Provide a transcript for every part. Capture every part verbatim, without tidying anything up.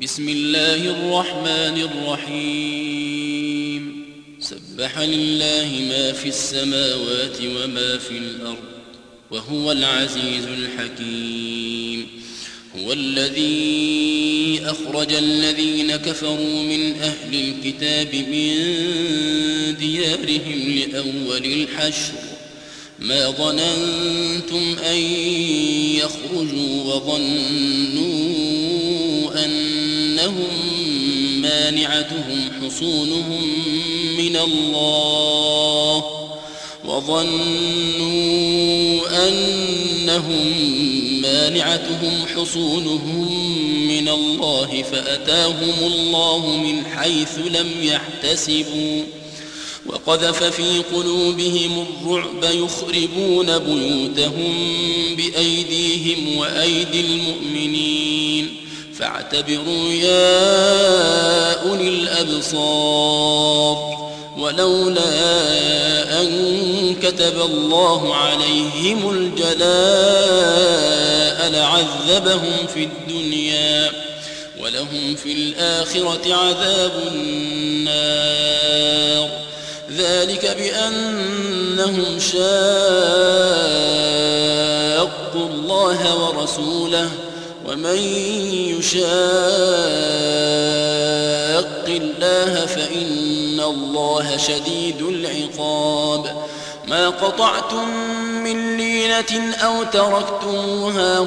بسم الله الرحمن الرحيم سبح لله ما في السماوات وما في الأرض وهو العزيز الحكيم هو الذي أخرج الذين كفروا من أهل الكتاب من ديارهم لأول الحشر ما ظننتم أن يخرجوا وظنوا أنهم مانعتهم حصونهم من الله وظنوا أنهم مانعتهم حصونهم من الله فأتاهم الله من حيث لم يحتسبوا وقذف في قلوبهم الرعب يخربون بيوتهم بأيديهم وأيدي المؤمنين فاعتبروا يا أولي الأبصار ولولا أن كتب الله عليهم الجلاء لعذبهم في الدنيا ولهم في الآخرة عذاب النار ذلك بأنهم شاقوا الله ورسوله ومن يشاق الله فإن الله شديد العقاب ما قطعتم من لينة أو تركتموها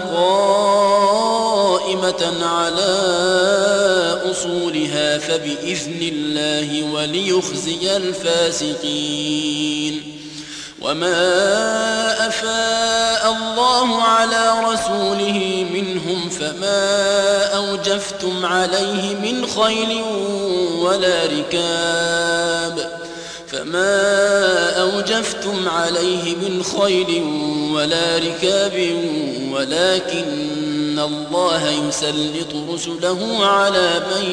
قائمة على أصولها فبإذن الله وليخزي الفاسقين وما أفاء الله على رسوله منهم فما أوجفتم عليه من خيل ولا ركاب فما أوجفتم عليه من خيل ولا ركاب ولكن الله يسلط رسله على من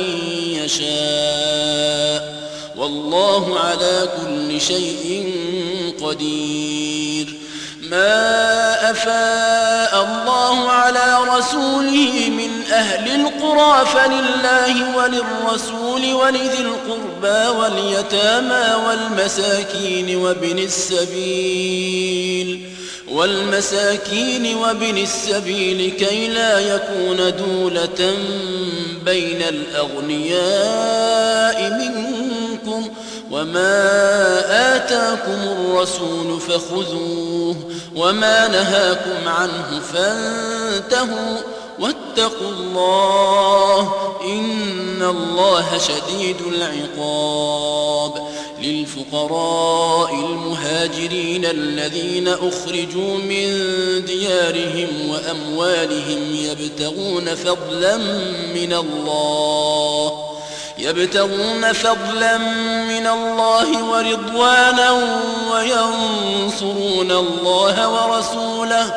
يشاء والله على كل شيء قدير ما أفاء الله على رسوله من أهل القرى فلله وللرسول ولذي القربى واليتامى والمساكين وابن السبيل والمساكين وابن السبيل كي لا يكون دولة بين الأغنياء منكم وما آتاكم الرسول فخذوه وما نهاكم عنه فانتهوا واتقوا الله إن الله شديد العقاب للفقراء المهاجرين الذين أخرجوا من ديارهم وأموالهم يبتغون فضلا من الله يبتغون فضلا من الله ورضوانا وينصرون الله ورسوله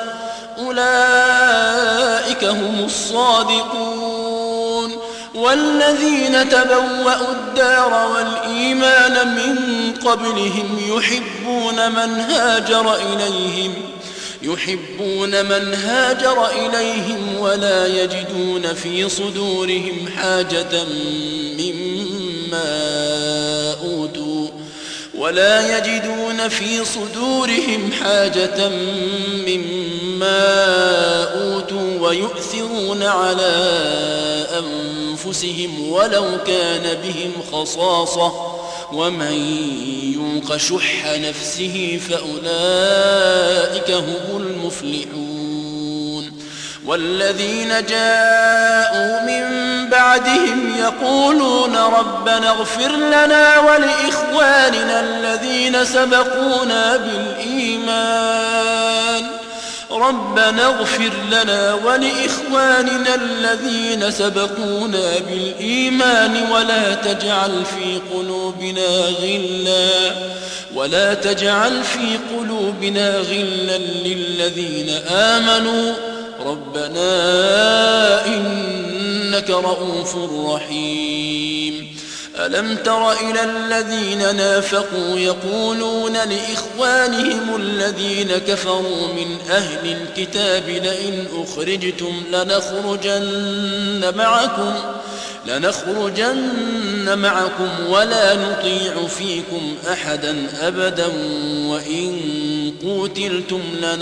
أولئك هم الصادقون والذين تبوأوا الدار والإيمان من قبلهم يحبون من هاجر إليهم يحبون من هاجر إليهم ولا يجدون في صدورهم حاجة مما أوتوا ولا يجدون في صدورهم حاجة مما أوتوا ويؤثرون على أنفسهم ولو كان بهم خصاصة ومن يوق شح نفسه فأولئك هم المفلحون والذين جاءوا من بعدهم يقولون ربنا اغفر لنا ولإخواننا الذين سبقونا بالإيمان ربنا اغفر لنا ولإخواننا الذين سبقونا بالإيمان ولا تجعل في قلوبنا غلا ولا تجعل في قلوبنا غلا للذين آمنوا ربنا إنك رؤوف رحيم ألم تر إلى الذين نافقوا يقولون لإخوانهم الذين كفروا من أهل الكتاب لئن أخرجتم لنخرجن معكم لنخرجن معكم ولا نطيع فيكم أحدا أبدا وإن قوتلتم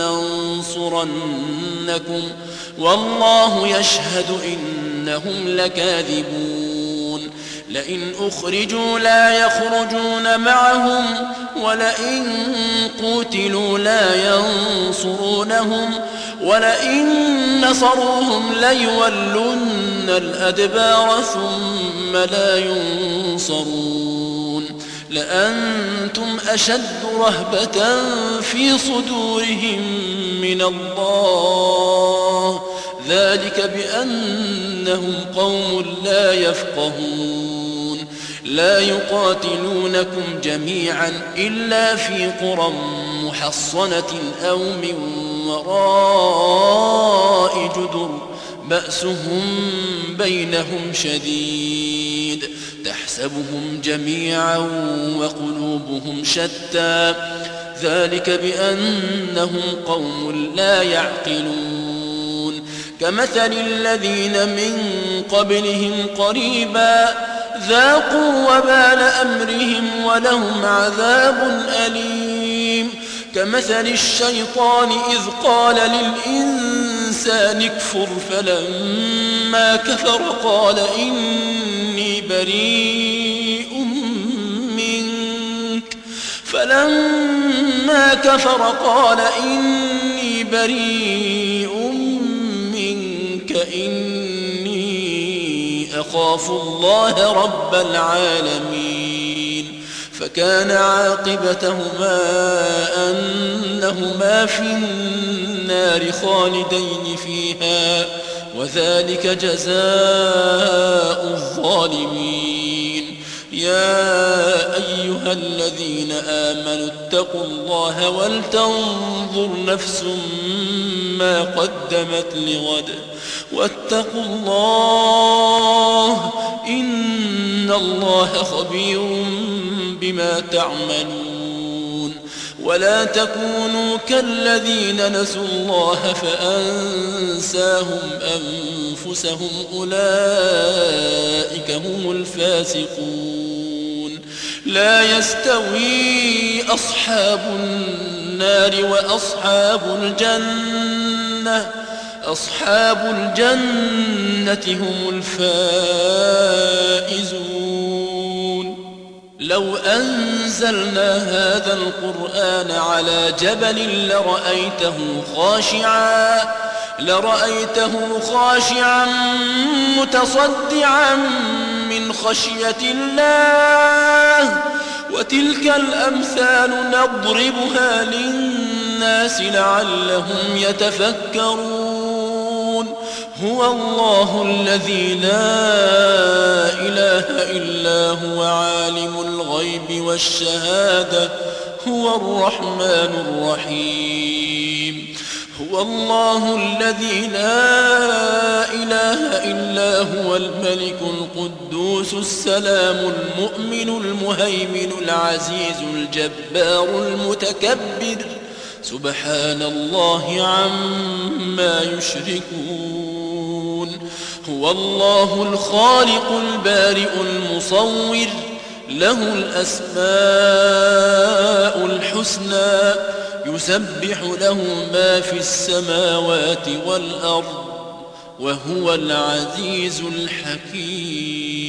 لننصرنكم والله يشهد إنهم لكاذبون لئن أخرجوا لا يخرجون معهم ولئن قوتلوا لا ينصرونهم ولئن نصروهم ليولن الأدبار ثم لا ينصرون لأنتم أشد رهبة في صدورهم من الله ذلك بأنهم قوم لا يفقهون لا يقاتلونكم جميعا إلا في قرى محصنة أو من وراء جدر بأسهم بينهم شديد تحسبهم جميعا وقلوبهم شتى ذلك بأنهم قوم لا يعقلون كمثل الذين من قبلهم قريبا ذاقوا وبال أمرهم ولهم عذاب أليم كمثل الشيطان إذ قال للإنسان اكفر فلما كفر قال إني بريء منك فلما كفر قال إني بريء منك إني أخاف الله رب العالمين فكان عاقبتهما أنهما في النار خالدين فيها وذلك جزاء الظالمين يا أيها الذين آمنوا اتقوا الله ولتنظر نفس ما قدمت لغد واتقوا الله إن الله خبير بما تعملون ولا تكونوا كالذين نسوا الله فأنساهم أنفسهم أولئك هم الفاسقون لا يستوي أصحاب النار وأصحاب الجنة أصحاب الجنة هم الفائزون لو أنزلنا هذا القرآن على جبل لرأيته خاشعا لرأيته خاشعا متصدعا من خشية الله وتلك الأمثال نضربها للناس لعلهم يتفكرون هو الله الذي لا إله إلا هو عالم الغيب والشهادة هو الرحمن الرحيم هو الله الذي لا إله إلا هو الملك القدوس السلام المؤمن المهيمن العزيز الجبار المتكبر سبحان الله عما يشركون هو الله الخالق البارئ المصور له الأسماء الحسنى يسبح له ما في السماوات والأرض وهو العزيز الحكيم